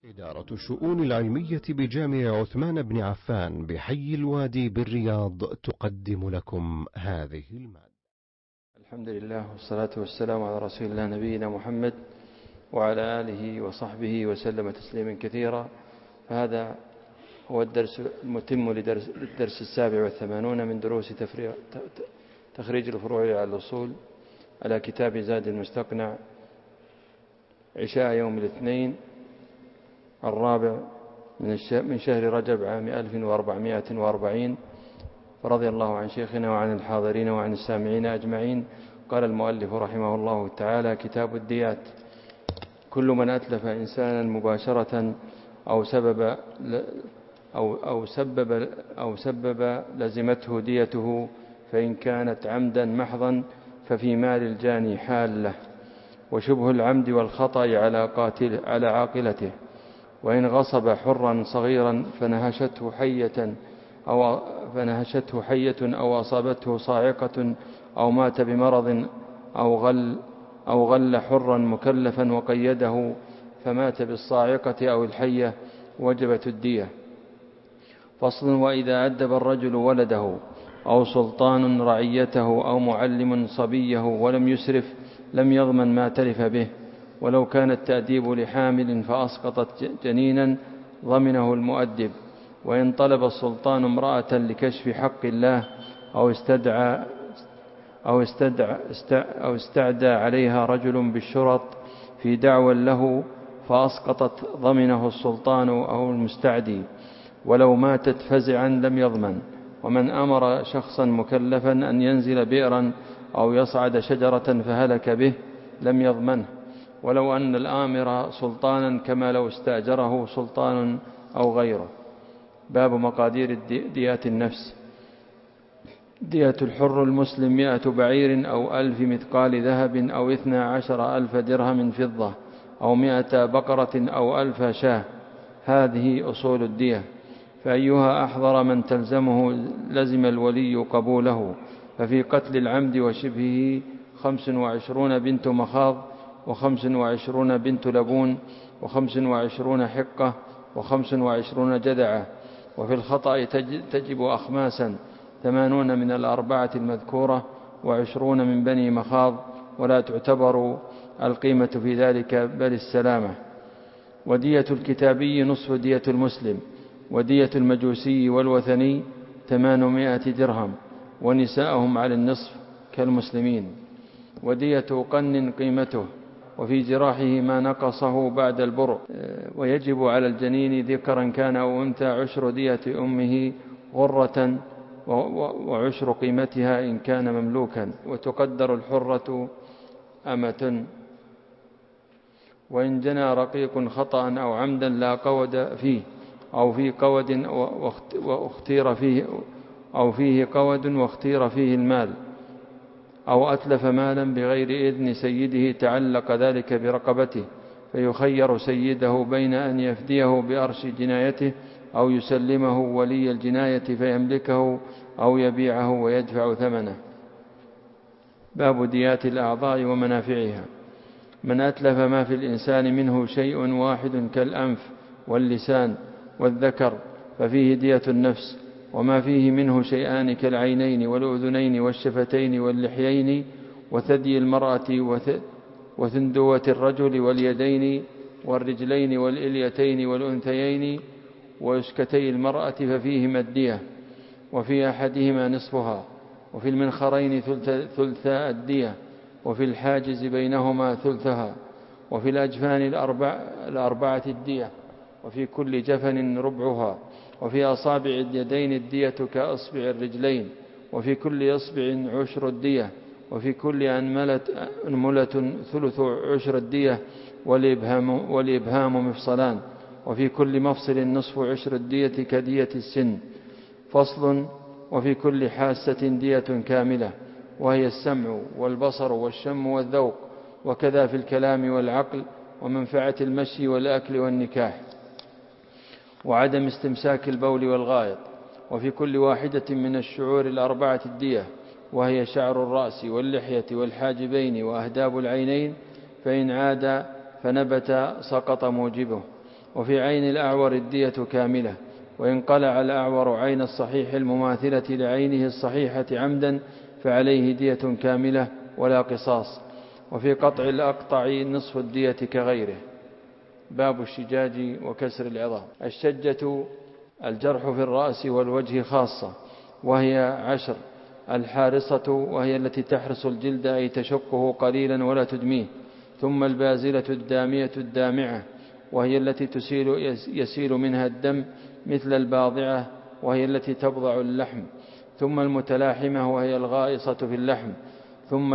إدارة الشؤون العلمية بجامع عثمان بن عفان بحي الوادي بالرياض تقدم لكم هذه المادة. الحمد لله والصلاة والسلام على رسول الله نبينا محمد وعلى آله وصحبه وسلم تسليما كثيرا. فهذا هو الدرس المتم للدرس 87 من دروس تخريج الفروع على الأصول على كتاب زاد المستقنع، عشاء يوم الاثنين 4 من شهر رجب عام 1440. فرضي الله عن شيخنا وعن الحاضرين وعن السامعين أجمعين. قال المؤلف رحمه الله تعالى: كتاب الديات. كل من أتلف إنسانا مباشرة أو سبب لزمته ديته، فإن كانت عمدا محضا ففي مال الجاني حالة، وشبه العمد والخطأ على عاقلته. وإن غصب حرا صغيرا فنهشته حية أو أصابته صاعقة أو مات بمرض أو غل حرا مكلفا وقيده فمات بالصاعقة أو الحية وجبت الدية. فصل: وإذا أدب الرجل ولده أو سلطان رعيته أو معلم صبيه ولم يسرف لم يضمن ما تلف به، ولو كان التأديب لحامل فأسقطت جنينا ضمنه المؤدب. وإن طلب السلطان امرأة لكشف حق الله أو استعدى عليها رجل بالشرط في دعوى له فأسقطت ضمنه السلطان أو المستعدي، ولو ماتت فزعا لم يضمن. ومن أمر شخصا مكلفا أن ينزل بئرا أو يصعد شجرة فهلك به لم يضمنه، ولو أن الآمر سلطانا كما لو استأجره سلطان أو غيره. باب مقادير ديات النفس. دية الحر المسلم 100 بعير أو 1000 مثقال ذهب أو 12,000 درهم فضة أو 100 بقرة أو 1000 شاة. هذه أصول الدية، فأيها أحضر من تلزمه لزم الولي قبوله. ففي قتل العمد وشبهه 25 بنت مخاض، 25 بنت لبون، 25 حقة، 25 جذعة. وفي الخطأ تجب أخماسا 80 من 4 المذكورة، 20 من بني مخاض، ولا تعتبر القيمة في ذلك بل السلامة. ودية الكتابي نصف دية المسلم، ودية المجوسي والوثني 800 درهم، ونساءهم على النصف كالمسلمين. ودية قن قيمته، وفي جراحه ما نقصه بعد البرء. ويجب على الجنين ذكرا كان أو أنثى 10 دية أمه غرة، وعشر قيمتها إن كان مملوكا. وتقدر الحرة أمة. وإن جنى رقيق خطأ أو عمدا لا قود فيه أو في قود واختير فيه أو فيه قود واختير فيه المال، أو أتلف مالا بغير إذن سيده تعلق ذلك برقبته، فيخير سيده بين أن يفديه بأرش جنايته أو يسلمه ولي الجناية فيملكه أو يبيعه ويدفع ثمنه. باب ديات الأعضاء ومنافعها. من أتلف ما في الإنسان منه شيء واحد كالأنف واللسان والذكر ففيه دية النفس، وما فيه منه شيئان كالعينين والأذنين والشفتين واللحيين وثدي المرأة وثندوة الرجل واليدين والرجلين والإليتين والأنثيين ويسكتي المرأة ففيهما الدية، وفي أحدهما نصفها، وفي المنخرين ثلثا الدية، وفي الحاجز بينهما ثلثها، وفي الأجفان الأربعة الدية، وفي كل جفن ربعها، وفي أصابع اليدين الدية كأصبع الرجلين، وفي كل إصبع 10 الدية، وفي كل أنملة ثلث 10 الدية، والإبهام مفصلان، وفي كل مفصل نصف 10 الدية كدية السن. فصل: وفي كل حاسة دية كاملة، وهي السمع والبصر والشم والذوق، وكذا في الكلام والعقل ومنفعة المشي والأكل والنكاح، وعدم استمساك البول والغائط. وفي كل واحدة من الشعور 4 الدية، وهي شعر الرأس واللحية والحاجبين وأهداب العينين، فإن عاد فنبت سقط موجبه. وفي عين الأعور الدية كاملة، وإن قلع الأعور عين الصحيح المماثلة لعينه الصحيحة عمدا فعليه دية كاملة ولا قصاص. وفي قطع الأقطع نصف الدية كغيره. باب الشجاج وكسر العظام. الشجة الجرح في الرأس والوجه خاصة، وهي 10. الحارصة وهي التي تحرص الجلد أي تشقه قليلا ولا تدميه. ثم البازلة الدامية الدامعة، وهي التي يسيل منها الدم مثل الباضعة، وهي التي تبضع اللحم. ثم المتلاحمة وهي الغائصة في اللحم. ثم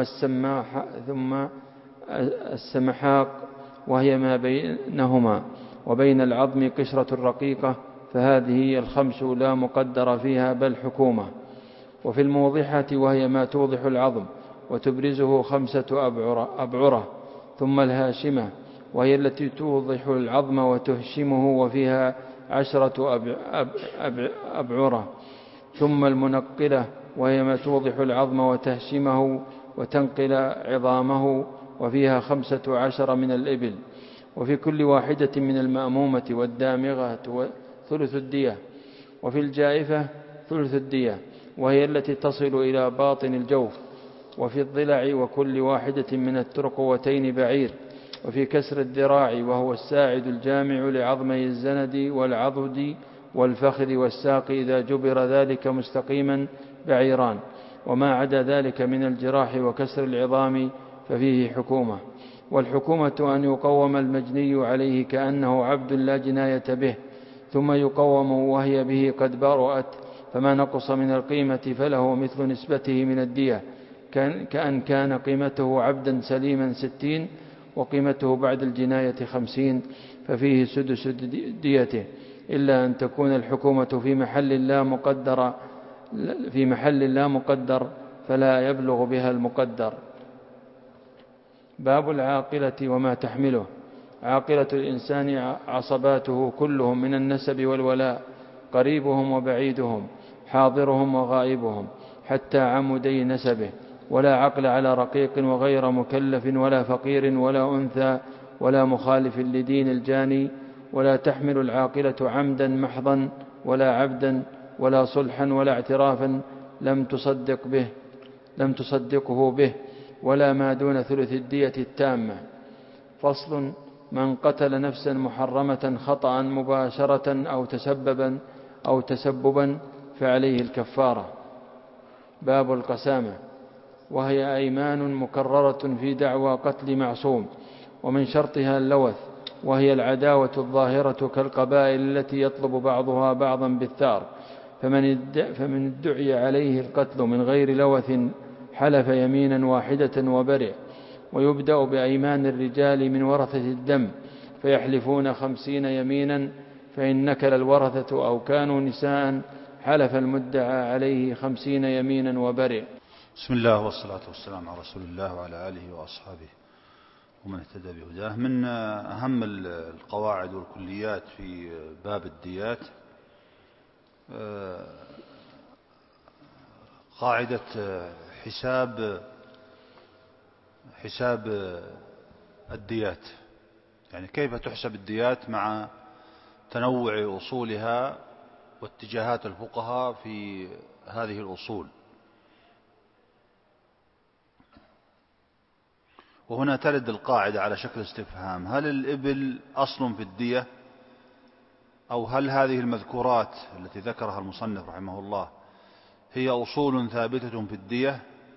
السمحاق وهي ما بينهما وبين العظم قشرة رقيقة، فهذه هي 5 لا مقدر فيها بل حكومة. وفي الموضحة وهي ما توضح العظم وتبرزه 5 أبعرة. ثم الهاشمة وهي التي توضح العظم وتهشمه وفيها 10 أبعرة. ثم المنقلة وهي ما توضح العظم وتهشمه وتنقل عظامه وفيها 15 من الإبل. وفي كل واحدة من المأمومة والدامغة ثلث الدية. وفي الجائفة ثلث الدية، وهي التي تصل إلى باطن الجوف. وفي الضلع وكل واحدة من الترقوتين بعير. وفي كسر الذراع وهو الساعد الجامع لعظمي الزند والعضد والفخذ والساق إذا جبر ذلك مستقيما بعيران. وما عدا ذلك من الجراح وكسر العظام ففيه حكومة. والحكومة أن يقوم المجني عليه كأنه عبد لا جناية به، ثم يقوم وهي به قد برأت، فما نقص من القيمة فله مثل نسبته من الدية، كأن كان قيمته عبدا سليما 60 وقيمته بعد الجناية 50، ففيه سدس ديته، إلا أن تكون الحكومة في محل لا مقدر فلا يبلغ بها المقدر. باب العاقلة وما تحمله. عاقلة الإنسان عصباته كلهم من النسب والولاء، قريبهم وبعيدهم، حاضرهم وغائبهم، حتى عمودي نسبه. ولا عقل على رقيق وغير مكلف ولا فقير ولا أنثى ولا مخالف لدين الجاني. ولا تحمل العاقلة عمدا محضا ولا عبدا ولا صلحا ولا اعترافا لم تصدقه به، ولا ما دون ثلث الدية التامة. فصل: من قتل نفسا محرمة خطأ مباشرة أو تسببا فعليه الكفارة. باب القسامة، وهي أيمان مكررة في دعوى قتل معصوم، ومن شرطها اللوث، وهي العداوة الظاهرة كالقبائل التي يطلب بعضها بعضا بالثار. فمن ادعي عليه القتل من غير لوث حلف يمينا واحدة وبرئ. ويبدأ بأيمان الرجال من ورثة الدم، فيحلفون 50 يمينا، فإن نكل الورثة أو كانوا نساء حلف المدعى عليه 50 يمينا وبرئ. بسم الله والصلاة والسلام على رسول الله وعلى آله وأصحابه ومن اهتدى بهداه. من أهم القواعد والكليات في باب الديات قاعدة حساب الديات، يعني كيف تحسب الديات مع تنوع أصولها واتجاهات الفقهاء في هذه الأصول. وهنا ترد القاعدة على شكل استفهام: هل الإبل أصل في الدية، أو هل هذه المذكورات التي ذكرها المصنف رحمه الله هي أصول ثابتة في الدية؟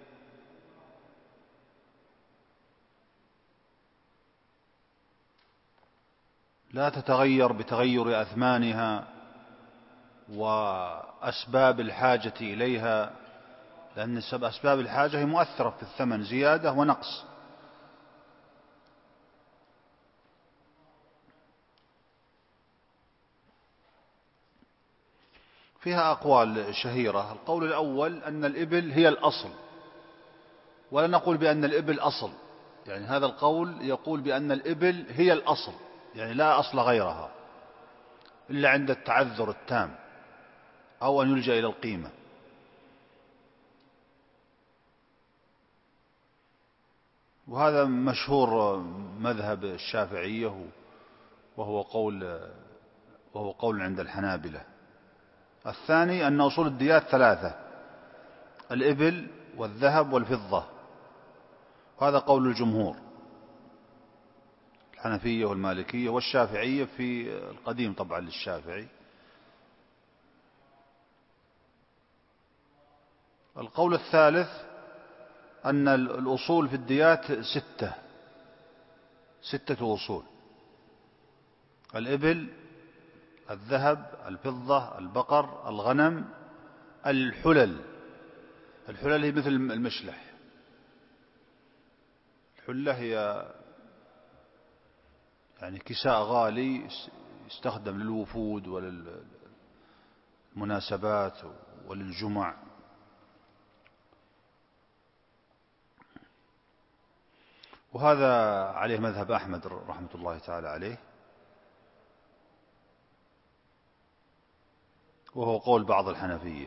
لا تتغير بتغير أثمانها وأسباب الحاجة إليها، لأن أسباب الحاجة هي مؤثرة في الثمن، زيادة ونقص. فيها أقوال شهيرة. القول الأول أن الإبل هي الأصل، ولا نقول بأن الإبل أصل، يعني هذا القول يقول بأن الإبل هي الأصل، يعني لا أصل غيرها إلا عند التعذر التام أو أن يلجأ إلى القيمة. وهذا مشهور مذهب الشافعية وهو قول عند الحنابلة. الثاني أن أصول الديات ثلاثة: الإبل والذهب والفضة، هذا قول الجمهور، الحنفية والمالكية والشافعية في القديم طبعا للشافعي. القول الثالث أن الأصول في الديات ستة أصول: الإبل، الذهب، الفضة، البقر، الغنم، الحلل هي مثل المشلح. الحلة هي يعني كساء غالي يستخدم للوفود وللمناسبات وللجمع. وهذا عليه مذهب أحمد رحمة الله تعالى عليه، وهو قول بعض الحنفية.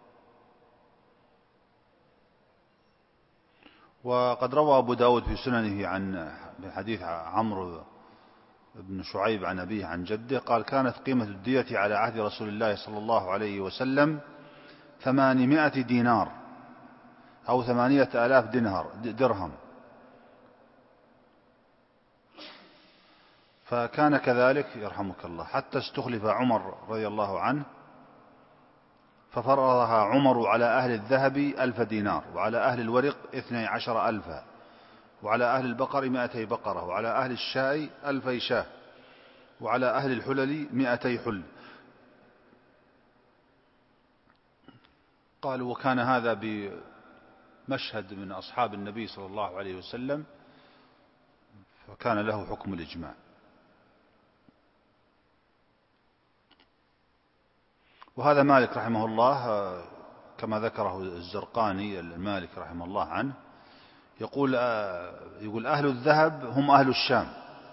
وقد روى أبو داود في سننه عن حديث عمرو بن شعيب عن أبيه عن جده قال: كانت قيمة الدية على عهد رسول الله صلى الله عليه وسلم 800 دينار أو 8000 درهم، فكان كذلك يرحمك الله حتى استخلف عمر رضي الله عنه، ففرضها عمر على أهل الذهب 1000 دينار، وعلى أهل الورق 12,000، وعلى أهل البقر 200 بقرة، وعلى أهل الشاء 1000 شاة، وعلى أهل الحلل 200 حل. قالوا: وكان هذا بمشهد من أصحاب النبي صلى الله عليه وسلم، فكان له حكم الإجماع. وهذا مالك رحمه الله كما ذكره الزرقاني المالك رحمه الله عنه، يقول أهل الذهب هم أهل الشام،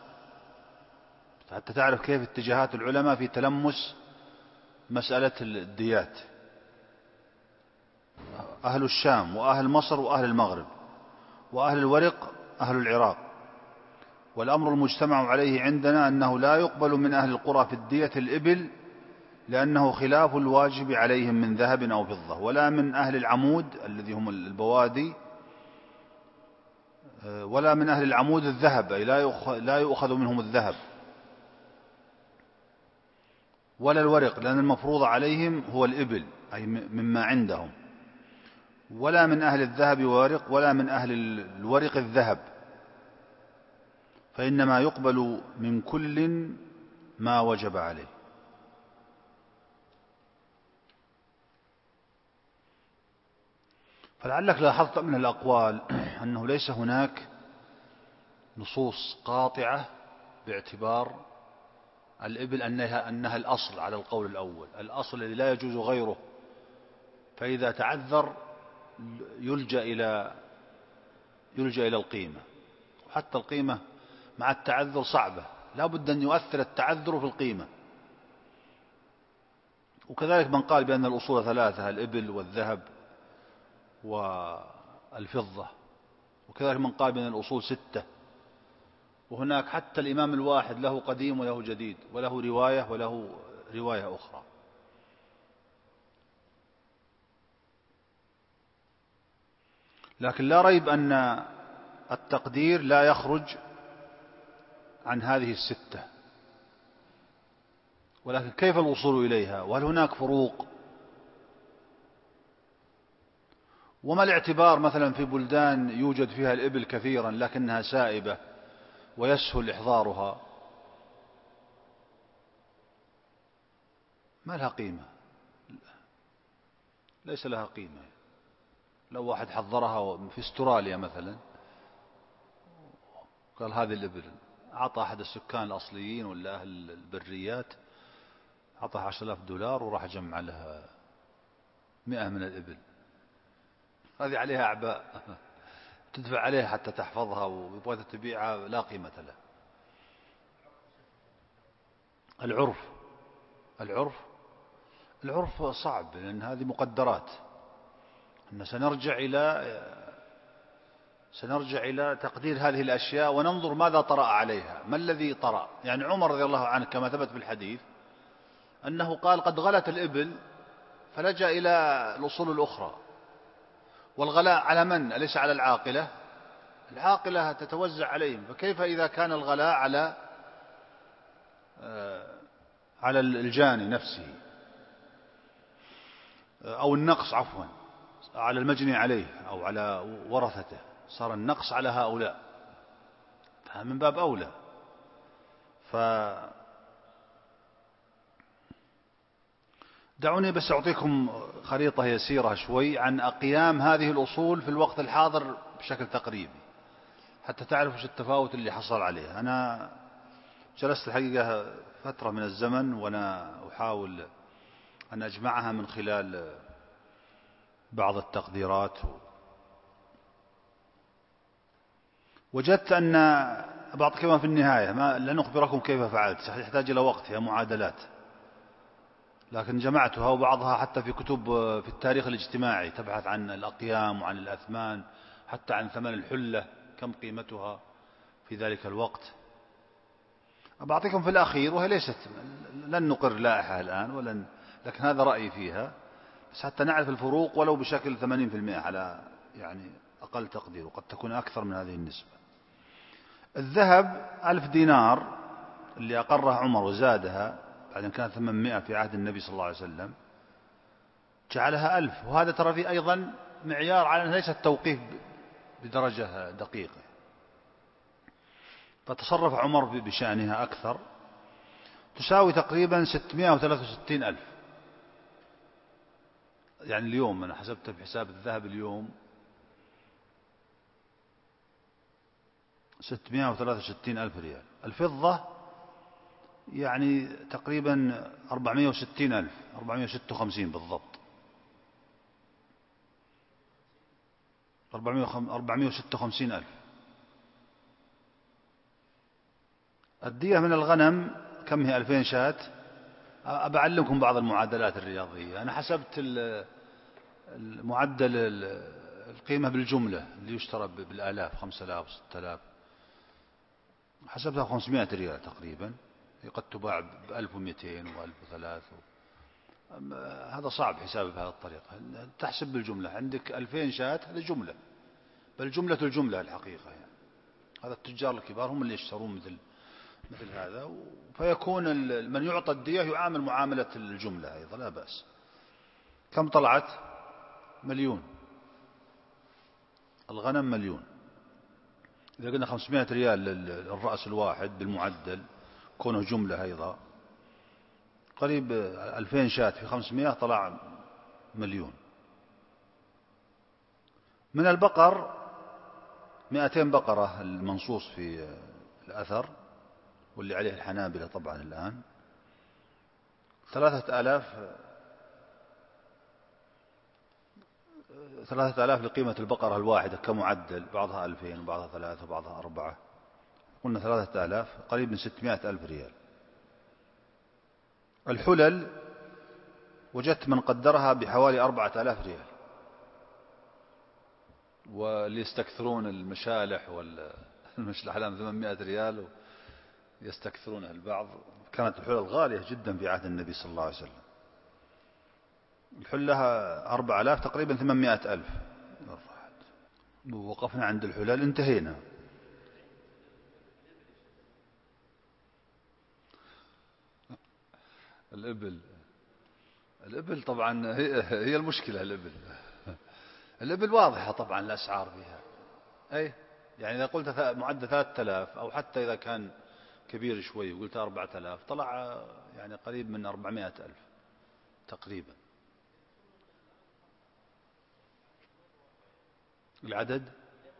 حتى تعرف كيف اتجاهات العلماء في تلمس مسألة الديات. أهل الشام وأهل مصر وأهل المغرب، وأهل الورق أهل العراق. والأمر المجتمع عليه عندنا أنه لا يقبل من أهل القرى في الدية الإبل، لأنه خلاف الواجب عليهم من ذهب أو فضة، ولا من أهل العمود الذي هم البوادي، ولا من أهل العمود الذهب، أي لا يؤخذ منهم الذهب، ولا الورق لأن المفروض عليهم هو الإبل أي مما عندهم، ولا من أهل الذهب والورق، ولا من أهل الورق الذهب، فإنما يقبل من كل ما وجب عليه. فلعلك لاحظت من الأقوال أنه ليس هناك نصوص قاطعة باعتبار الإبل أنها الأصل على القول الأول، الأصل الذي لا يجوز غيره، فإذا تعذر يلجأ إلى القيمة، وحتى القيمة مع التعذر صعبة، لا بد أن يؤثر التعذر في القيمة. وكذلك من قال بأن الأصول ثلاثة: الإبل والذهب والفضة، وكذلك من قال بأن الأصول 6، وهناك حتى الإمام الواحد له قديم وله جديد، وله رواية أخرى. لكن لا ريب أن التقدير لا يخرج عن هذه 6، ولكن كيف الوصول إليها؟ وهل هناك فروق؟ وما الاعتبار مثلا في بلدان يوجد فيها الإبل كثيرا لكنها سائبة ويسهل إحضارها، ما لها قيمة، ليس لها قيمة. لو واحد حضرها في استراليا مثلا قال هذه الإبل، أعطى أحد السكان الأصليين ولا أهل البريات، أعطاه 10,000 دولار وراح جمع لها 100 من الإبل، هذه عليها أعباء تدفع عليها حتى تحفظها، ويبغى تبيعها لا قيمة لها. العرف صعب، لأن هذه مقدرات. إن سنرجع إلى سنرجع إلى تقدير هذه الأشياء وننظر ماذا طرأ عليها، ما الذي طرأ. يعني عمر رضي الله عنه كما ثبت في الحديث أنه قال قد غلت الإبل، فلجأ إلى الأصول الأخرى. والغلاء على من؟ أليس على العاقلة؟ العاقلة تتوزع عليهم، فكيف إذا كان الغلاء على الجاني نفسه، أو النقص عفوا على المجني عليه أو على ورثته، صار النقص على هؤلاء، فمن باب أولى. دعوني بس أعطيكم خريطة يسيرة شوي عن أقيام هذه الأصول في الوقت الحاضر بشكل تقريبي، حتى تعرفوا ايش التفاوت اللي حصل عليه. أنا جلست الحقيقة فترة من الزمن وأنا أحاول أن أجمعها من خلال بعض التقديرات، وجدت أن بعطيكم في النهاية لن أخبركم كيف فعلت، يحتاج إلى وقت، هي معادلات، لكن جمعتها، وبعضها حتى في كتب في التاريخ الاجتماعي تبحث عن الأقيام وعن الأثمان، حتى عن ثمن الحلة كم قيمتها في ذلك الوقت. أعطيكم في الأخير، وهي ليست، لن نقر لائحة الآن لكن هذا رأيي فيها، بس حتى نعرف الفروق ولو بشكل 80% على يعني أقل تقدير، وقد تكون أكثر من هذه النسبة. الذهب 1000 دينار اللي أقرها عمر وزادها بعد أن كانت 800 في عهد النبي صلى الله عليه وسلم، جعلها 1000. وهذا ترى فيه أيضا معيار على أنه ليس التوقيف بدرجة دقيقة، فتصرف عمر بشأنها أكثر. تساوي تقريبا 663 ألف. يعني اليوم أنا حسبت بحساب الذهب اليوم 663 ألف ريال. الفضة يعني تقريبا 460 ألف، 456 بالضبط، 456 ألف. الدية من الغنم كم هي؟ 2000 شاة. أبعلمكم بعض المعادلات الرياضية. أنا حسبت المعدل القيمة بالجملة اللي يشترى بالآلاف، 5000 6000، حسبتها 500 ريال تقريبا. قد تباع ب 1200 و 1003. هذا صعب حسابه بهذه الطريقة. تحسب بالجملة، عندك 2000 شاة، هذه جملة، بل جملة الجملة الحقيقة. يعني هذا التجار الكبار هم اللي يشترون مثل هذا، فيكون من يعطى الدية يعامل معاملة الجملة أيضا، لا بأس. كم طلعت؟ 1,000,000. الغنم 1,000,000. إذا قلنا 500 ريال للرأس الواحد بالمعدل، كونه جملة أيضا، قريب 2000 شاة في 500 طلع 1,000,000. من البقر 200 بقرة المنصوص في الأثر، واللي عليه الحنابلة طبعا الآن، 3000 لقيمة البقرة الواحدة كمعدل، بعضها 2000 وبعضها 3 وبعضها 4، قلنا 3000، قريب من 600 ألف ريال. الحلل وجدت من قدرها بحوالي 4000 ريال. واللي يستكثرون المشالح والمشلح الآن 800 ريال يستكثرونها البعض. كانت الحلل غالية جدا في عهد النبي صلى الله عليه وسلم. الحلة 4000 تقريبا 800 ألف. وقفنا عند الحلل، انتهينا. الإبل طبعا هي المشكلة. الإبل واضحة طبعا الأسعار فيها. أي يعني إذا قلت معدل 3000، أو حتى إذا كان كبير شوي وقلت 4000، طلع يعني قريب من 400 ألف تقريبا. العدد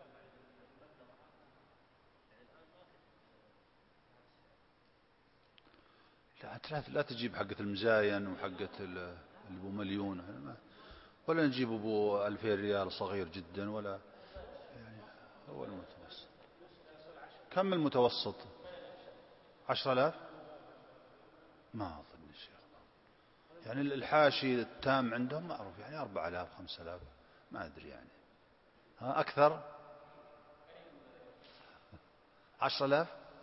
لا تجيب حقة المزاين وحقة اللي ابو 1,000,000، ولا نجيب ابو 2000 ريال صغير جدا، ولا يعني هو المتوسط. كم المتوسط؟ 10,000 ما أظن شيء. يعني الحاشي التام عندهم معروف، يعني 4000 5000 ما أدري يعني. أكثر 10,000.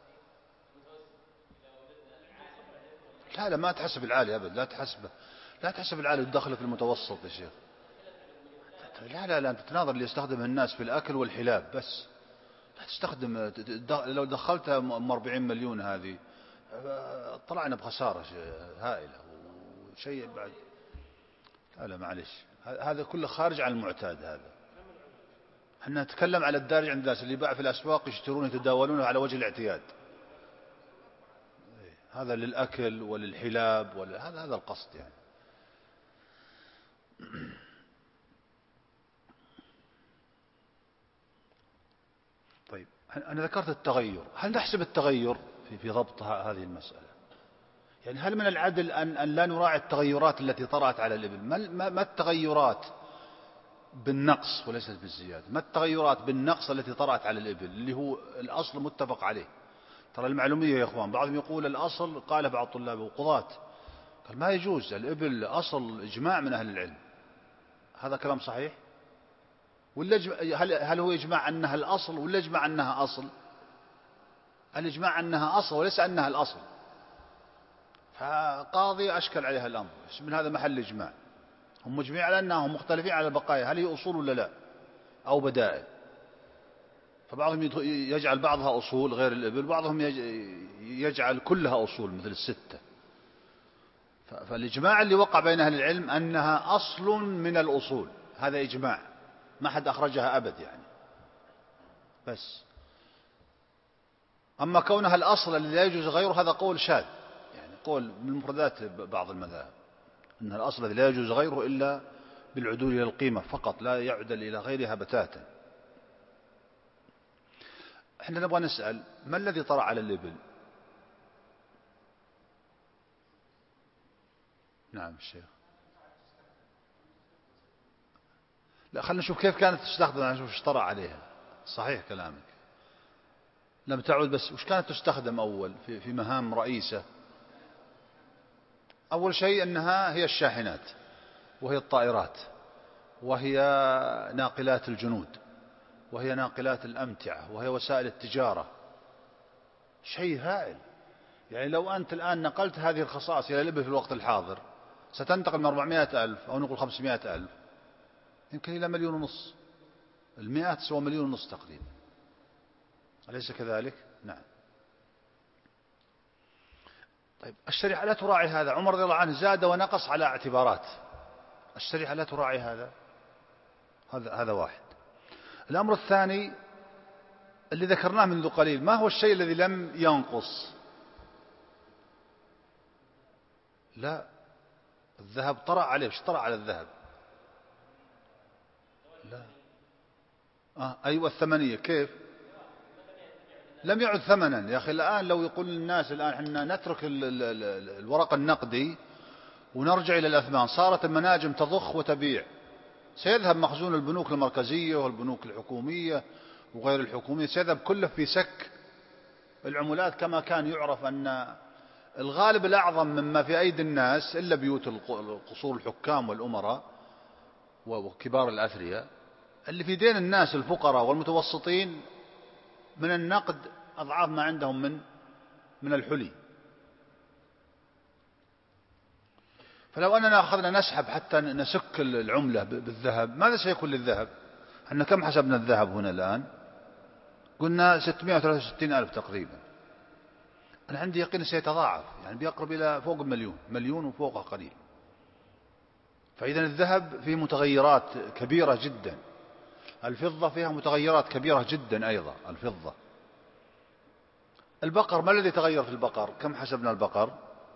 لا ما تحسب العالي أبدا، لا تحسب العالي وتدخله في المتوسط يا شيخ. لا أنت تناظر اللي يستخدمه الناس في الأكل والحلاب بس. لا تستخدم، لو دخلتها 40 مليون هذه طلعنا بخسارة هائلة وشيء بعد. لا معلش، هذا كله خارج عن المعتاد. هذا احنا نتكلم على الدارج عند الناس اللي يباع في الأسواق يشترون يتداولونه على وجه الاعتياد. هذا للأكل وللحلاب هذا القصد يعني. طيب أنا ذكرت التغير، هل نحسب التغير في ضبط هذه المسألة؟ يعني هل من العدل أن لا نراعي التغيرات التي طرأت على الإبل؟ ما التغيرات بالنقص وليست بالزيادة؟ ما التغيرات بالنقص التي طرأت على الإبل اللي هو الأصل متفق عليه؟ ترى المعلومية يا إخوان، بعضهم يقول الأصل، قال بعض طلاب وقضاة قال ما يجوز، الإبل أصل إجماع من أهل العلم. هذا كلام صحيح؟ ولا هل هو إجماع أنها الأصل ولا إجماع أنها أصل؟ الإجماع أنها أصل وليس أنها الأصل. فقاضي أشكل عليها الأمر، من هذا محل إجماع. هم مجمعين على أنهم مختلفين على البقايا، هل هي أصول ولا لا أو بدائل. فبعضهم يجعل بعضها أصول غير الإبل، بعضهم يجعل كلها أصول مثل الستة. فالإجماع اللي وقع بين أهل العلم أنها أصل من الأصول، هذا إجماع ما حد أخرجها أبد يعني. بس أما كونها الأصل الذي لا يجوز غيره هذا قول شاذ، يعني قول من مفردات بعض المذاهب أن الأصل الذي لا يجوز غيره إلا بالعدول إلى القيمة فقط، لا يعدل إلى غيرها بتاتا. احنا نبغى نسأل ما الذي طرأ على الإبل؟ نعم الشيخ. لا خلينا نشوف كيف كانت تستخدم، نشوف ايش طرأ عليها. صحيح كلامك، لم تعد، بس وش كانت تستخدم أول في مهام رئيسة؟ أول شيء أنها هي الشاحنات، وهي الطائرات، وهي ناقلات الجنود، وهي ناقلات الأمتعة، وهي وسائل التجارة. شيء هائل. يعني لو أنت الآن نقلت هذه الخصائص إلى الإبل في الوقت الحاضر ستنتقل من 400,000 أو نقول 500,000 يمكن إلى 1,500,000. المئة تسوى 1,500,000 تقريبا، أليس كذلك؟ نعم. طيب الشريعة لا تراعي هذا. عمر رضي الله عنه زاد ونقص على اعتبارات، الشريعة لا تراعي هذا واحد. الأمر الثاني اللي ذكرناه منذ قليل، ما هو الشيء الذي لم ينقص؟ لا، الذهب طرأ عليه. ايش طرأ على الذهب؟ لا أيوة الثمنية. كيف؟ لم يعد ثمنا يا أخي. الآن لو يقول الناس الآن احنا نترك الورق النقدي ونرجع إلى الأثمان، صارت المناجم تضخ وتبيع، سيذهب مخزون البنوك المركزية والبنوك الحكومية وغير الحكومية، سيذهب كله في سك العملات. كما كان يعرف أن الغالب الأعظم مما في أيدي الناس إلا بيوت قصور الحكام والأمراء وكبار الأثرياء، اللي في دين الناس الفقراء والمتوسطين من النقد أضعاف ما عندهم من الحلي. فلو أننا أخذنا نسحب حتى نسك العملة بالذهب، ماذا سيكون للذهب؟ أن كم حسبنا الذهب هنا الآن؟ قلنا 663,000 تقريبا. أنا عندي يقين سيتضاعف، يعني بيقرب إلى فوق 1,000,000، 1,000,000 وفوقها قليل. فإذا الذهب فيه متغيرات كبيرة جدا، الفضة فيها متغيرات كبيرة جدا أيضا. الفضة، البقر، ما الذي تغير في البقر؟ كم حسبنا البقر؟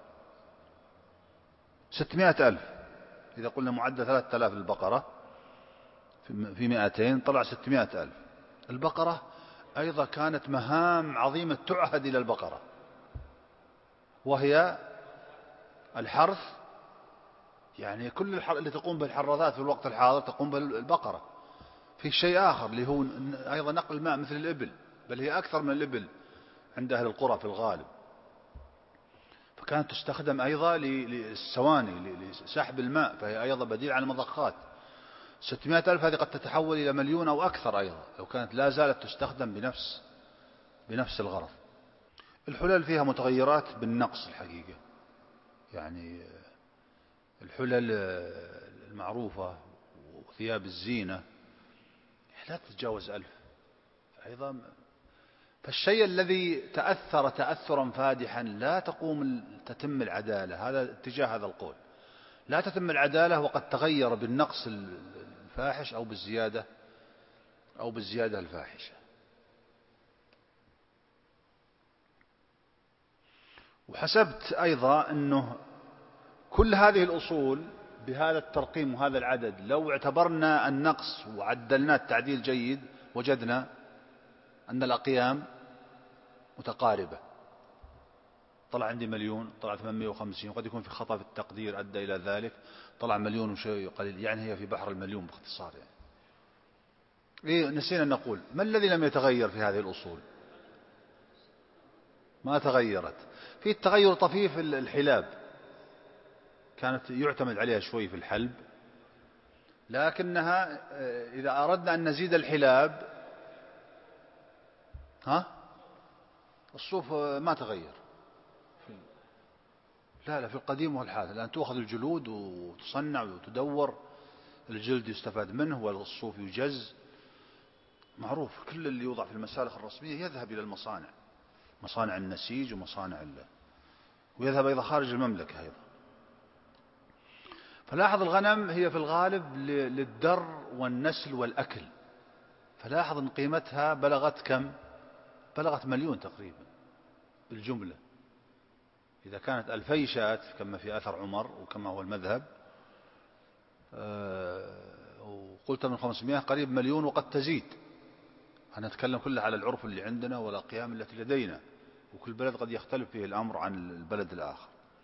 600,000. إذا قلنا معدل 3,000 للبقرة في 200 طلع 600,000. البقرة أيضا كانت مهام عظيمة تعهد إلى البقرة، وهي الحرث. يعني كل اللي تقوم بالحراثات في الوقت الحاضر تقوم بالبقرة. في شيء آخر اللي هو أيضا نقل الماء مثل الإبل، بل هي أكثر من الإبل عند أهل القرى في الغالب. فكانت تستخدم أيضا للسواني لسحب الماء، فهي أيضا بديل عن المضخات. 600,000 هذه قد تتحول إلى 1,000,000 أو أكثر أيضا لو كانت لا زالت تستخدم بنفس الغرض. الحلل فيها متغيرات بالنقص الحقيقة، يعني الحلل المعروفة وثياب الزينة لا تتجاوز 1000 أيضا. فالشيء الذي تأثر تأثرا فادحا لا تتم العدالة، هذا اتجاه هذا القول، لا تتم العدالة وقد تغير بالنقص الفاحش أو بالزيادة الفاحشة. وحسبت أيضا أنه كل هذه الأصول بهذا الترقيم وهذا العدد لو اعتبرنا النقص وعدلناه التعديل جيد وجدنا أن الأقيام متقاربة. طلع عندي 1,000,000، طلع 850، وقد يكون في خطأ في التقدير أدى إلى ذلك، طلع 1,000,000 وشيء قليل، يعني هي في بحر 1,000,000 باختصار. يعني نسينا نقول ما الذي لم يتغير في هذه الأصول؟ ما تغيرت. في التغير طفيف الحلاب، كانت يعتمد عليها شوي في الحلب، لكنها إذا أردنا أن نزيد الحلاب الصوف ما تغير. لا في القديم والحادث، الآن تأخذ الجلود وتصنع وتدور، الجلد يستفاد منه والصوف يجز، معروف. كل اللي يوضع في المسالخ الرسمية يذهب إلى المصانع، مصانع النسيج ومصانع ويذهب أيضا خارج المملكة أيضا. فلاحظ الغنم هي في الغالب للدر والنسل والأكل، فلاحظ أن قيمتها بلغت كم؟ بلغت 1,000,000 تقريبا بالجملة. إذا كانت 2000 شاة كما في أثر عمر وكما هو المذهب، وقلت من 500 قريب 1,000,000 وقد تزيد. أنا أتكلم كله على العرف اللي عندنا والأقيام التي لدينا، وكل بلد قد يختلف فيه الأمر عن البلد الآخر.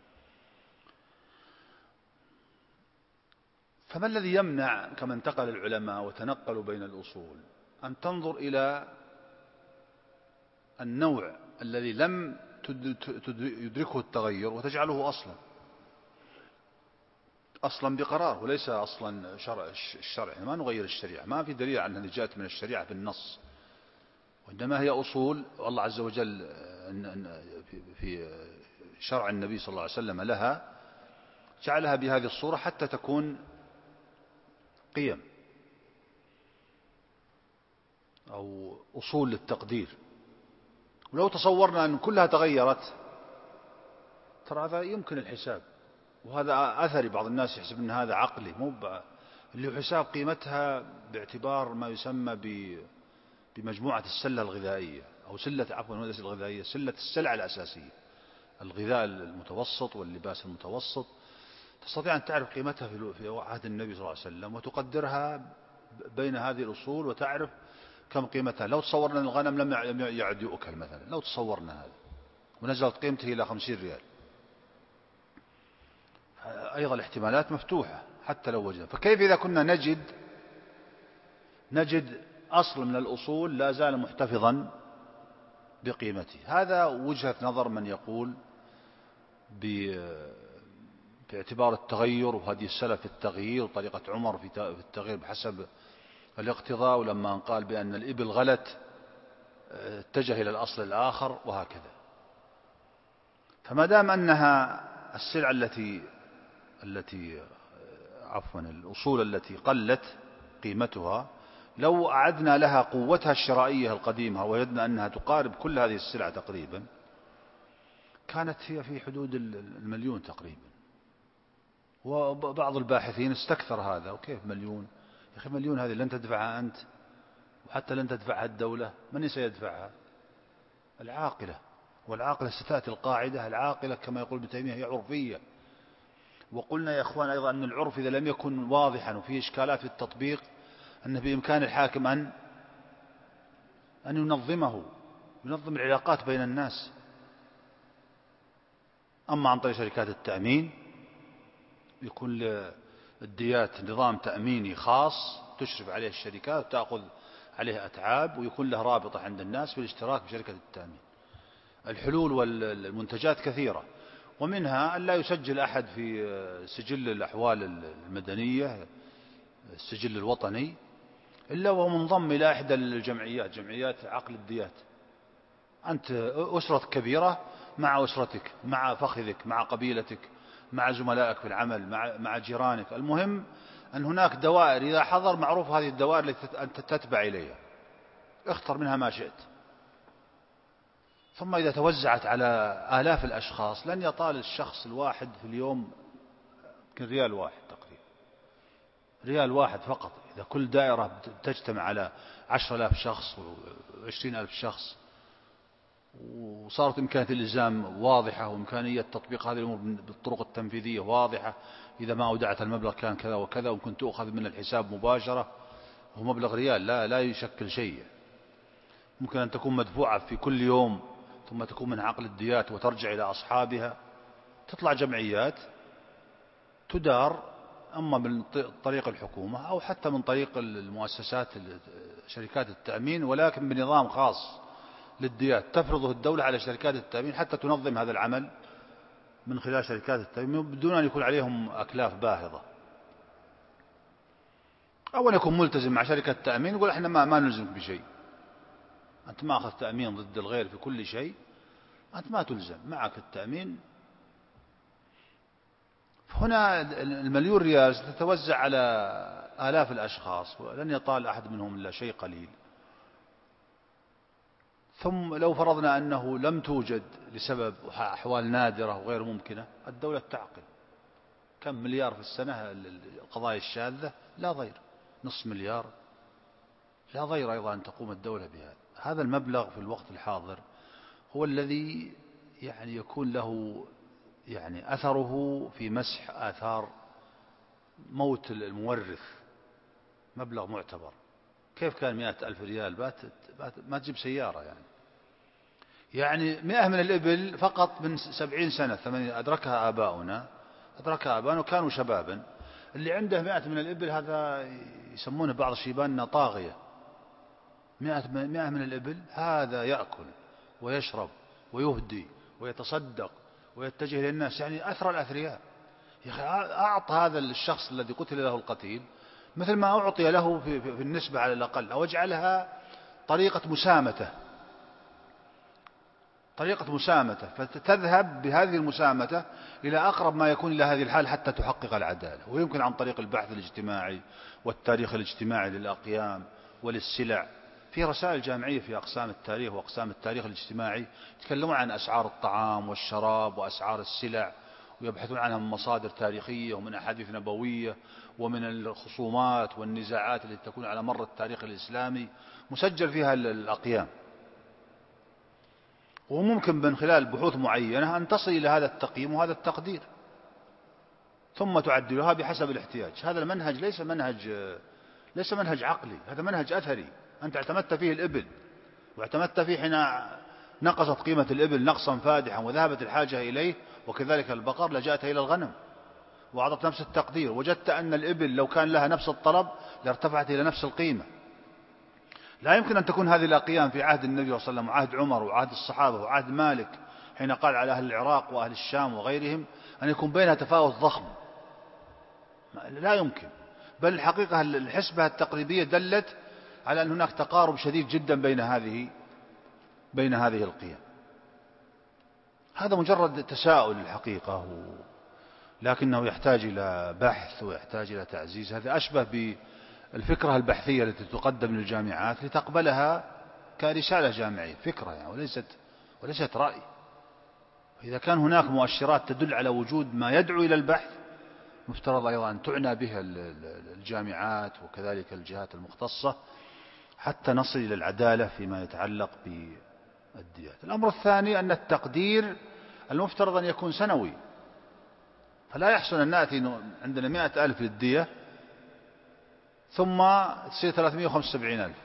فما الذي يمنع كما انتقل العلماء وتنقلوا بين الأصول أن تنظر إلى النوع الذي لم يدركه التغير وتجعله أصلا بقرار وليس أصلا الشرع. ما نغير الشريعة، ما في دليل على أنها جاءت من الشريعة بالنص، وإنما هي أصول الله عز وجل في شرع النبي صلى الله عليه وسلم لها، جعلها بهذه الصورة حتى تكون قيم أو أصول للتقدير. ولو تصورنا أن كلها تغيرت ترى هذا يمكن الحساب، وهذا أثري. بعض الناس يحسب أن هذا عقلي، اللي حساب قيمتها باعتبار ما يسمى بمجموعة السلة الغذائية، أو ليس الغذائية، سلة السلع الأساسية، الغذاء المتوسط واللباس المتوسط. تستطيع أن تعرف قيمتها في عهد النبي صلى الله عليه وسلم وتقدرها بين هذه الأصول وتعرف كم قيمتها. لو تصورنا أن الغنم لم يعد يؤكل مثلا، لو تصورنا هذا ونزلت قيمته إلى 50 ريال، أيضا الاحتمالات مفتوحة حتى لو وجدنا. فكيف إذا كنا نجد أصل من الأصول لا زال محتفظا بقيمته؟ هذا وجهة نظر من يقول باعتبار التغير وهدي السلف في التغيير، وطريقة عمر في التغيير بحسب الاقتضاء، ولما قال بأن الإبل غلت اتجه إلى الأصل الآخر وهكذا. فما دام أنها السلع الأصول التي قلت قيمتها، لو أعدنا لها قوتها الشرائية القديمة وجدنا أنها تقارب كل هذه السلع تقريبا، كانت هي في حدود 1,000,000 تقريبا. وبعض الباحثين استكثر هذا، وكيف 1,000,000 يا أخي؟ 1,000,000 هذه لن تدفعها أنت، وحتى لن تدفعها الدولة. من سيدفعها؟ العاقلة. والعاقلة ستأتي القاعدة، العاقلة كما يقول ابن تيمية هي عرفية. وقلنا يا إخوان أيضا أن العرف إذا لم يكن واضحا وفيه إشكالات في التطبيق، أن بإمكان الحاكم أن ينظم العلاقات بين الناس. أما عن طريق شركات التأمين يكون للديات نظام تأميني خاص تشرف عليه الشركات وتأخذ عليه أتعاب، ويكون له رابطة عند الناس بالاشتراك بشركة التأمين. الحلول والمنتجات كثيرة، ومنها أن لا يسجل أحد في سجل الأحوال المدنية، السجل الوطني، إلا وهو منضم إلى إحدى الجمعيات، جمعيات عقل الديات. أنت أسرة كبيرة مع أسرتك، مع فخذك، مع قبيلتك، مع زملائك في العمل، مع جيرانك. المهم أن هناك دوائر إذا حضر معروف هذه الدوائر التي أنت تتبع إليها، اختر منها ما شئت. ثم إذا توزعت على آلاف الأشخاص لن يطال الشخص الواحد في اليوم يمكن ريال واحد تقريبا، ريال واحد فقط. إذا كل دائرة تجتمع على 10,000 شخص و20,000 شخص، وصارت إمكانية الإلزام واضحة وإمكانية تطبيق هذه الأمور بالطرق التنفيذية واضحة، إذا ما أودعت المبلغ كان كذا وكذا، وممكن تؤخذ من الحساب مباشرة، هو مبلغ ريال لا يشكل شيء. ممكن أن تكون مدفوعة في كل يوم ثم تكون من عقل الديات وترجع إلى أصحابها، تطلع جمعيات تدار أما من طريق الحكومة أو حتى من طريق المؤسسات شركات التأمين، ولكن بنظام خاص للديات تفرضه الدولة على شركات التأمين حتى تنظم هذا العمل من خلال شركات التأمين بدون أن يكون عليهم أكلاف باهظة، أو أن يكون ملتزم مع شركة التأمين يقول إحنا ما نلزمك بشيء، أنت ما أخذ تأمين ضد الغير في كل شيء، أنت ما تلزم، معك التأمين. هنا المليون ريال ستتوزع على آلاف الأشخاص ولن يطال أحد منهم إلا شيء قليل. ثم لو فرضنا أنه لم توجد لسبب أحوال نادرة وغير ممكنة، الدولة تعقل كم مليار في السنة القضايا الشاذة، لا ضير، نصف مليار، لا ضير أيضا أن تقوم الدولة بهذا. هذا المبلغ في الوقت الحاضر هو الذي يعني يكون له يعني أثره في مسح آثار موت المورث، مبلغ معتبر. كيف كان 100,000 ريال ما تجيب سيارة يعني 100 من الإبل فقط من 70 سنة 80 أدركها آباؤنا وكانوا شبابا. اللي عنده 100 من الإبل هذا يسمونه بعض الشيبان طاغية. 100 من الإبل هذا يأكل ويشرب ويهدي ويتصدق ويتجه للناس، يعني أثر الأثرياء. يا أخي أعط هذا الشخص الذي قتل له القتيل مثل ما أعطي له في النسبة على الأقل، أو اجعلها طريقة مسامته، فتذهب بهذه المسامته إلى أقرب ما يكون إلى هذه الحال حتى تحقق العدالة. ويمكن عن طريق البحث الاجتماعي والتاريخ الاجتماعي للأقيام وللسلع. في رسائل جامعية في أقسام التاريخ وأقسام التاريخ الاجتماعي يتكلمون عن أسعار الطعام والشراب وأسعار السلع، ويبحثون عنها من مصادر تاريخية ومن أحاديث نبوية ومن الخصومات والنزاعات التي تكون على مر التاريخ الإسلامي، مسجل فيها الأقيام. وممكن من خلال بحوث معينة أن تصل إلى هذا التقييم وهذا التقدير ثم تعدلها بحسب الاحتياج. هذا المنهج ليس منهج عقلي، هذا منهج أثري. أنت اعتمدت فيه الإبل، واعتمدت فيه حين نقصت قيمة الإبل نقصا فادحا وذهبت الحاجة إليه، وكذلك البقر لجأت إلى الغنم وأعطت نفس التقدير. وجدت أن الإبل لو كان لها نفس الطلب لارتفعت إلى نفس القيمة. لا يمكن أن تكون هذه الأقيام في عهد النبي صلى الله عليه وسلم وعهد عمر وعهد الصحابة وعهد مالك حين قال على أهل العراق وأهل الشام وغيرهم أن يكون بينها تفاوت ضخم، لا يمكن. بل الحقيقة الحسبة التقريبية دلت على أن هناك تقارب شديد جدا بين هذه القيم. هذا مجرد تساؤل الحقيقة، لكنه يحتاج إلى بحث ويحتاج إلى تعزيز. هذا أشبه بالفكرة البحثية التي تقدم للجامعات لتقبلها كرسالة جامعية، فكرة يعني وليست رأي. إذا كان هناك مؤشرات تدل على وجود ما يدعو إلى البحث، مفترض أيضا أن تعنى بها الجامعات وكذلك الجهات المختصة حتى نصل إلى العدالة فيما يتعلق بالديات. الأمر الثاني أن التقدير المفترض أن يكون سنوي، فلا يحسن أن نأتي عندنا 100,000 للدية ثم تصير 375,000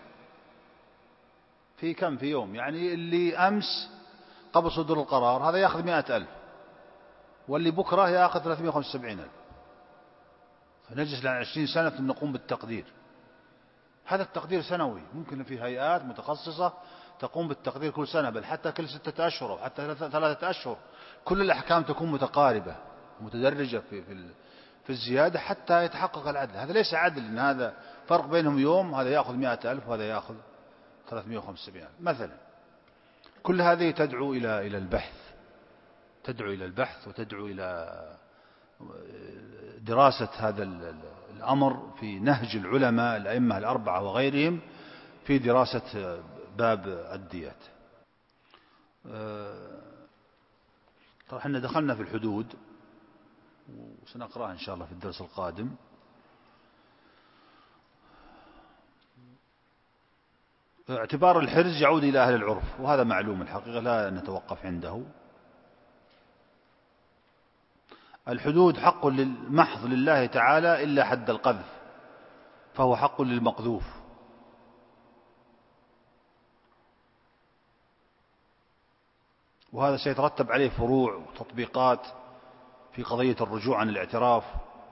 في يوم. يعني اللي أمس قبل صدور القرار هذا يأخذ 100,000، واللي بكرة يأخذ 375,000، فنجلس لعن 20 سنة ثم نقوم بالتقدير. هذا التقدير سنوي، ممكن في هيئات متخصصة تقوم بالتقدير كل سنة، بل حتى كل 6 أشهر أو حتى 3 أشهر. كل الأحكام تكون متقاربة متدرجة في الزيادة حتى يتحقق العدل. هذا ليس عدل، إن هذا فرق بينهم يوم، هذا يأخذ 100,000 وهذا يأخذ 375,000 مثلا. كل هذه تدعو إلى البحث، تدعو إلى البحث وتدعو إلى دراسة هذا الأمر في نهج العلماء الأئمة الأربعة وغيرهم في دراسة باب الديات. طبعا احنا دخلنا في الحدود وسنقرأها إن شاء الله في الدرس القادم. اعتبار الحرز يعود إلى أهل العرف، وهذا معلوم الحقيقة لا نتوقف عنده. الحدود حق محض لله تعالى إلا حد القذف، فهو حق للمقذوف. وهذا سيترتب عليه فروع وتطبيقات في قضية الرجوع عن الاعتراف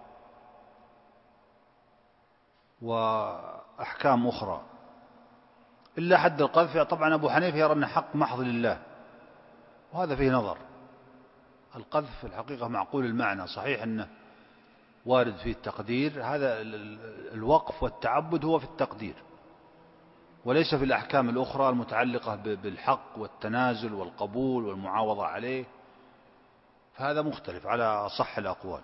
وأحكام أخرى. إلا حد القذف طبعا أبو حنيفة يرى أن حق محض لله، وهذا فيه نظر. القذف في الحقيقة معقول المعنى، صحيح أنه وارد فيه التقدير، هذا الوقف والتعبد هو في التقدير وليس في الأحكام الأخرى المتعلقة بالحق والتنازل والقبول والمعاوضة عليه، فهذا مختلف على أصح الأقوال،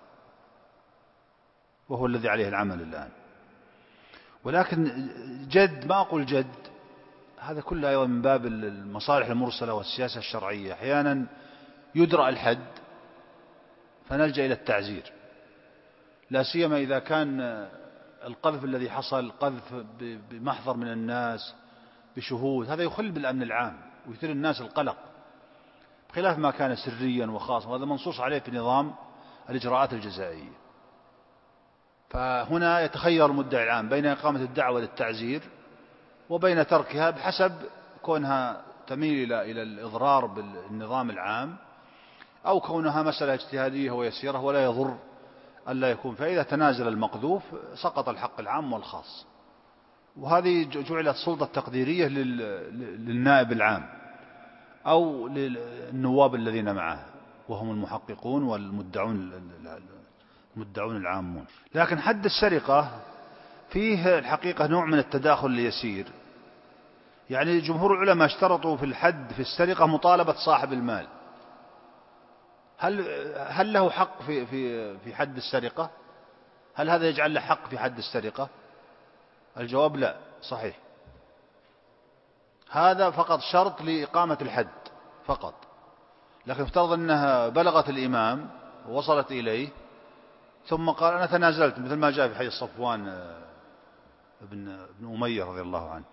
وهو الذي عليه العمل الآن. ولكن جد، ما أقول جد، هذا كله أيضا من باب المصالح المرسلة والسياسة الشرعية. أحيانا يدرأ الحد فنلجأ إلى التعزير، لا سيما إذا كان القذف الذي حصل قذف بمحضر من الناس بشهود، هذا يخل بالأمن العام ويثير الناس القلق، بخلاف ما كان سريا وخاصا، وهذا منصوص عليه في نظام الإجراءات الجزائية. فهنا يتخير المدعي العام بين إقامة الدعوة للتعزير وبين تركها بحسب كونها تميل إلى الإضرار بالنظام العام، أو كونها مسألة اجتهادية ويسيرة ولا يضر ألا يكون. فإذا تنازل المقذوف سقط الحق العام والخاص، وهذه جعلت سلطة تقديرية للنائب العام أو للنواب الذين معه وهم المحققون والمدعون العامون. لكن حد السرقة فيه الحقيقة نوع من التداخل اليسير. يعني جمهور العلماء اشترطوا في الحد في السرقة مطالبة صاحب المال. هل له حق في حد السرقة؟ هل هذا يجعل له حق في حد السرقة؟ الجواب لا، صحيح. هذا فقط شرط لإقامة الحد فقط. لكن افترض أنها بلغت الإمام ووصلت إليه ثم قال أنا تنازلت، مثل ما جاء في حديث صفوان بن أمية رضي الله عنه،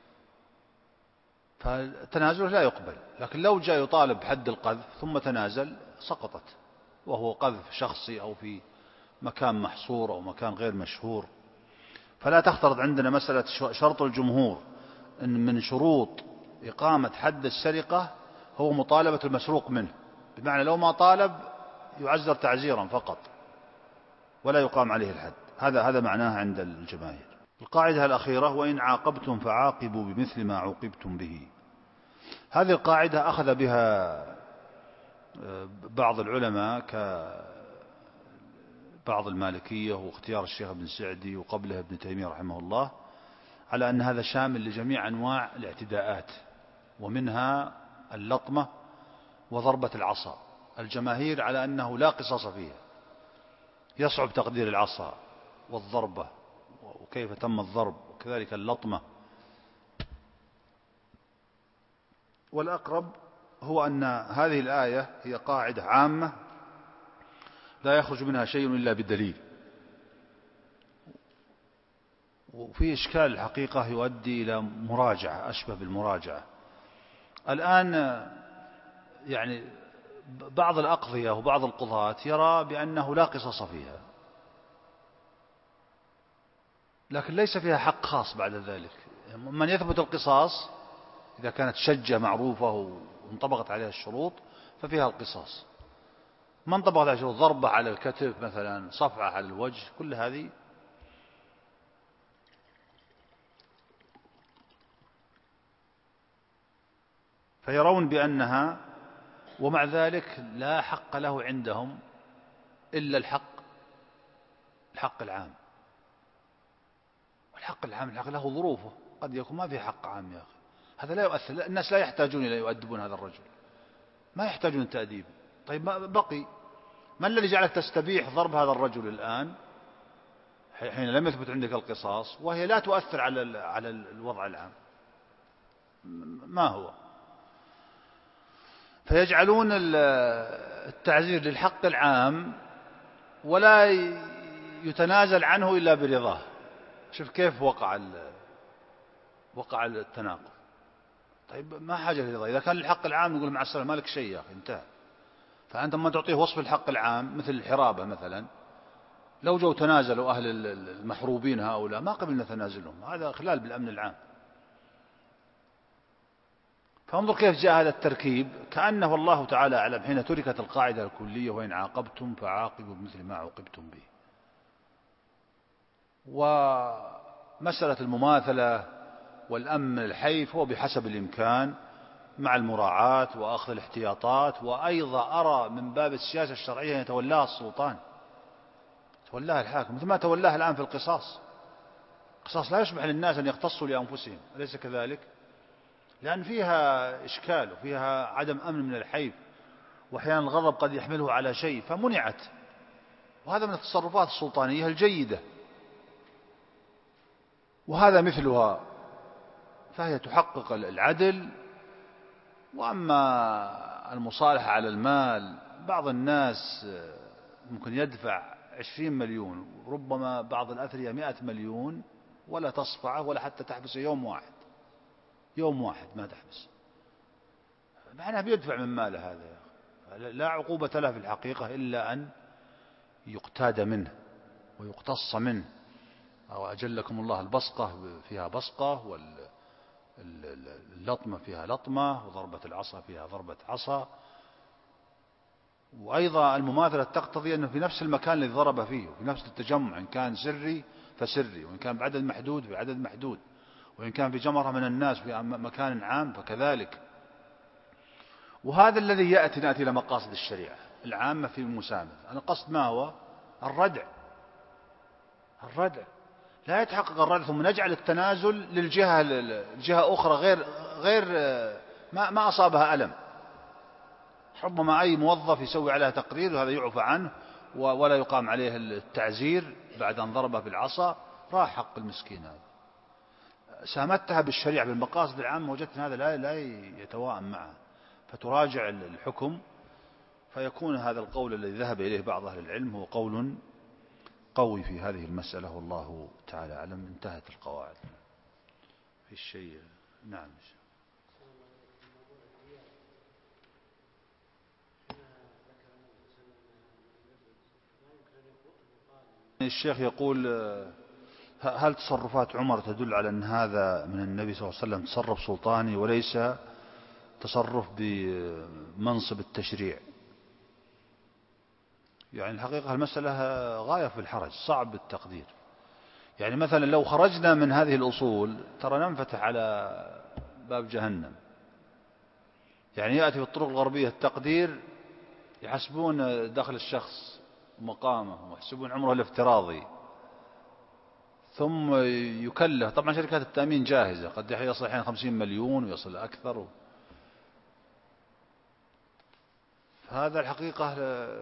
فالتنازل لا يقبل. لكن لو جاء يطالب بحد القذف ثم تنازل سقطت، وهو قذف شخصي أو في مكان محصور أو مكان غير مشهور. فلا تختلط عندنا مسألة شرط الجمهور أن من شروط إقامة حد السرقة هو مطالبة المسروق منه، بمعنى لو ما طالب يعزر تعزيرا فقط ولا يقام عليه الحد. هذا معناه عند الجماهير. القاعدة الأخيرة: وإن عاقبتم فعاقبوا بمثل ما عوقبتم به. هذه القاعدة أخذ بها بعض العلماء كبعض المالكية واختيار الشيخ ابن سعدي وقبله ابن تيمية رحمه الله، على أن هذا شامل لجميع أنواع الاعتداءات، ومنها اللطمة وضربة العصا. الجماهير على أنه لا قصاص فيها، يصعب تقدير العصا والضربة وكيف تم الضرب، وكذلك اللطمة. والأقرب هو أن هذه الآية هي قاعدة عامة لا يخرج منها شيء إلا بدليل، وفي إشكال الحقيقة يؤدي إلى مراجعة، أشبه بالمراجعة. الآن يعني بعض الأقضية وبعض القضاة يرى بأنه لا قصاص فيها، لكن ليس فيها حق خاص بعد ذلك. من يثبت القصاص إذا كانت شجة معروفة وانطبقت عليها الشروط ففيها القصاص. ما انطبقت عليها الشروط، ضربة على الكتف مثلا، صفعة على الوجه، كل هذه فيرون بأنها، ومع ذلك لا حق له عندهم إلا الحق العام. والحق العام له ظروفه، قد يكون ما في حق عام يا أخي. هذا لا يؤثر، الناس لا يحتاجون إلى يؤدبون هذا الرجل، ما يحتاجون التأديب. طيب ما بقي، ما الذي جعلك تستبيح ضرب هذا الرجل الآن حين لم يثبت عندك القصاص وهي لا تؤثر على الوضع العام؟ ما هو؟ فيجعلون التعزير للحق العام ولا يتنازل عنه إلا برضاه. شوف كيف وقع التناقض. طيب ما حاجة للرضا، إذا كان الحق العام نقول مع السلامة ما لك شيء يا أخي انتهى. فأنت ما تعطيه وصف الحق العام مثل الحرابة مثلا، لو جو تنازلوا أهل المحروبين هؤلاء ما قبلنا تنازلهم، هذا خلال بالأمن العام. فانظر كيف جاء هذا التركيب، كأنه والله تعالى أعلم حين تركت القاعدة الكلية وإن عاقبتم فعاقبوا بمثل ما عوقبتم به. ومسألة المماثلة والأمن الحيف هو بحسب الإمكان مع المراعاة وأخذ الاحتياطات. وأيضا أرى من باب السياسة الشرعية أن يتولاها السلطان، تولاها الحاكم مثل ما تولاها الآن في القصاص. القصاص لا يسمح للناس أن يقتصوا لأنفسهم، أليس كذلك؟ لأن فيها إشكال وفيها عدم أمن من الحيف، وأحيانا الغضب قد يحمله على شيء فمنعت، وهذا من التصرفات السلطانية الجيدة. وهذا مثلها، فهي تحقق العدل. وأما المصالحة على المال، بعض الناس ممكن يدفع 20 مليون، ربما بعض الأثرياء 100 مليون ولا تصفعه ولا حتى تحبسه يوم واحد، يوم واحد ما تحبس، معناه بيدفع من ماله هذا يا أخي. لا عقوبة له في الحقيقة إلا أن يقتاد منه ويقتص منه. أو أجلكم الله البصقة فيها بصقة، واللطمة فيها لطمة، وضربة العصا فيها ضربة عصا. وأيضا المماثلة تقتضي أنه في نفس المكان الذي ضرب فيه وفي نفس التجمع، إن كان سري فسري، وإن كان بعدد محدود بعدد محدود، وإن كان في جمرة من الناس في مكان عام فكذلك. وهذا الذي نأتي إلى مقاصد الشريعة العامة في المسامة. القصد ما هو؟ الردع. لا يتحقق الردع ثم نجعل التنازل للجهة أخرى غير ما أصابها ألم. ربما أي موظف يسوي عليها تقرير وهذا يعفى عنه ولا يقام عليه التعزير بعد أن ضربه بالعصا، راح حق المسكين هذا. سامتها بالشريعة بالمقاصد العامة، وجدت هذا لا يتواءم معها، فتراجع الحكم. فيكون هذا القول الذي ذهب إليه بعض أهل العلم هو قول قوي في هذه المسألة، والله تعالى أعلم. انتهت القواعد في الشيء. نعم. الشيخ يقول: هل تصرفات عمر تدل على أن هذا من النبي صلى الله عليه وسلم تصرف سلطاني وليس تصرف بمنصب التشريع؟ يعني الحقيقة المسألة غاية في الحرج، صعب التقدير. يعني مثلا لو خرجنا من هذه الأصول ترى ننفتح على باب جهنم. يعني يأتي في الطرق الغربية التقدير، يحسبون دخل الشخص ومقامه ويحسبون عمره الافتراضي، ثم يكلف. طبعا شركات التأمين جاهزة، قد يصل حين 50 مليون ويصل أكثر. فهذا الحقيقة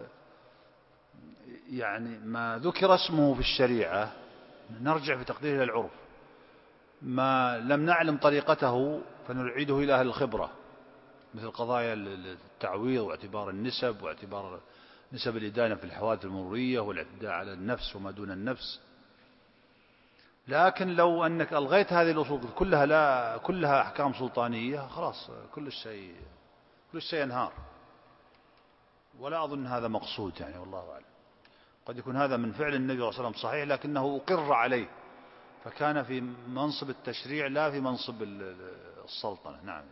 يعني ما ذكر اسمه في الشريعة نرجع في تقديره إلى العرف، ما لم نعلم طريقته فنعيده إلى أهل الخبرة، مثل قضايا التعويض واعتبار النسب واعتبار نسب الإدانة في الحوادث المرورية والاعتداء على النفس وما دون النفس. لكن لو أنك ألغيت هذه الأصول كلها أحكام سلطانية، خلاص كل شيء ينهار. ولا أظن هذا مقصود يعني، والله أعلم. قد يكون هذا من فعل النبي صلى الله عليه وسلم صحيح، لكنه أقر عليه فكان في منصب التشريع لا في منصب السلطنة. نعم.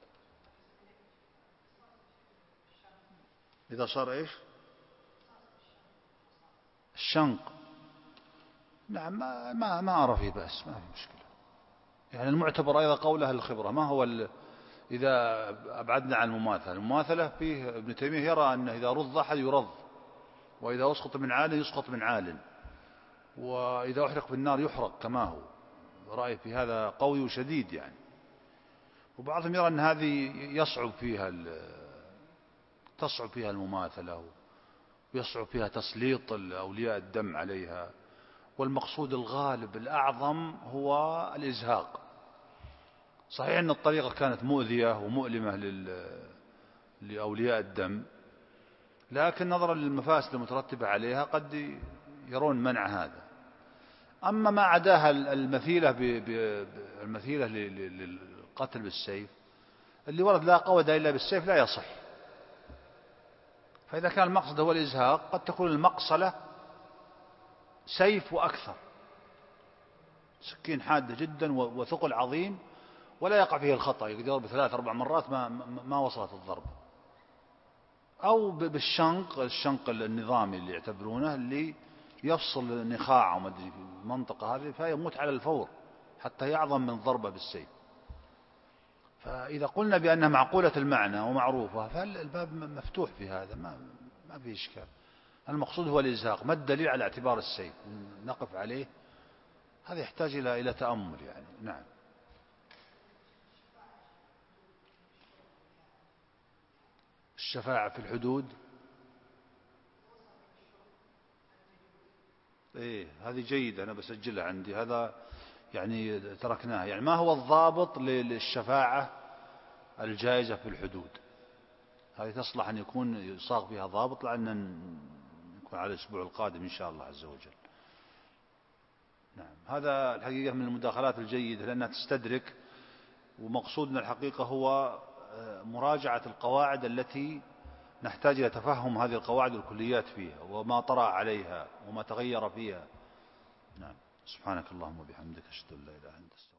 إذا صار إيش؟ الشنق. نعم، ما أرى فيه بأس، ما في مشكلة. يعني المعتبر أيضا قول أهل الخبرة. ما هو إذا أبعدنا عن المماثلة فيه ابن تيمية يرى أنه إذا رض أحد يرض، وإذا أسقط من عال يسقط من عال، وإذا أحرق في النار يحرق كما هو. رأي في هذا قوي وشديد يعني. وبعضهم يرى أن هذه تصعب فيها المماثلة، ويصعب فيها تسليط أولياء الدم عليها، والمقصود الغالب الأعظم هو الإزهاق. صحيح أن الطريقة كانت مؤذية ومؤلمة لأولياء الدم، لكن نظرا للمفاسد المترتبة عليها قد يرون منع هذا. أما ما عداها المثيلة للقتل بالسيف، اللي ورد لا قود إلا بالسيف لا يصح. فإذا كان المقصد هو الإزهاق قد تكون المقصلة سيف وأكثر، سكين حادة جدا وثقل عظيم ولا يقع فيه الخطأ، يضرب 3-4 مرات ما وصلت الضربة. أو الشنق النظامي اللي يعتبرونه، اللي يفصل النخاع وما أدري في المنطقة هذه، فيموت على الفور حتى يعظم من ضربة بالسيف. فإذا قلنا بأنها معقولة المعنى ومعروفة فالباب مفتوح في هذا، ما فيه إشكال. المقصود هو الإزهاق. ما الدليل على اعتبار السيف؟ نقف عليه، هذا يحتاج إلى تأمل يعني. نعم. الشفاعة في الحدود، هذه جيدة، أنا بسجلها عندي. هذا يعني تركناها. يعني ما هو الضابط للشفاعة الجائزة في الحدود؟ هذه تصلح أن يكون يصاغ فيها ضابط، لأن يكون على الأسبوع القادم إن شاء الله عز وجل. نعم. هذا الحقيقة من المداخلات الجيدة لأنها تستدرك، ومقصودنا الحقيقة هو مراجعة القواعد التي نحتاج إلى تفهم هذه القواعد والكليات فيها، وما طرأ عليها وما تغير فيها. نعم. سبحانك اللهم وبحمدك، أشهد أن لا إله إلا أنت.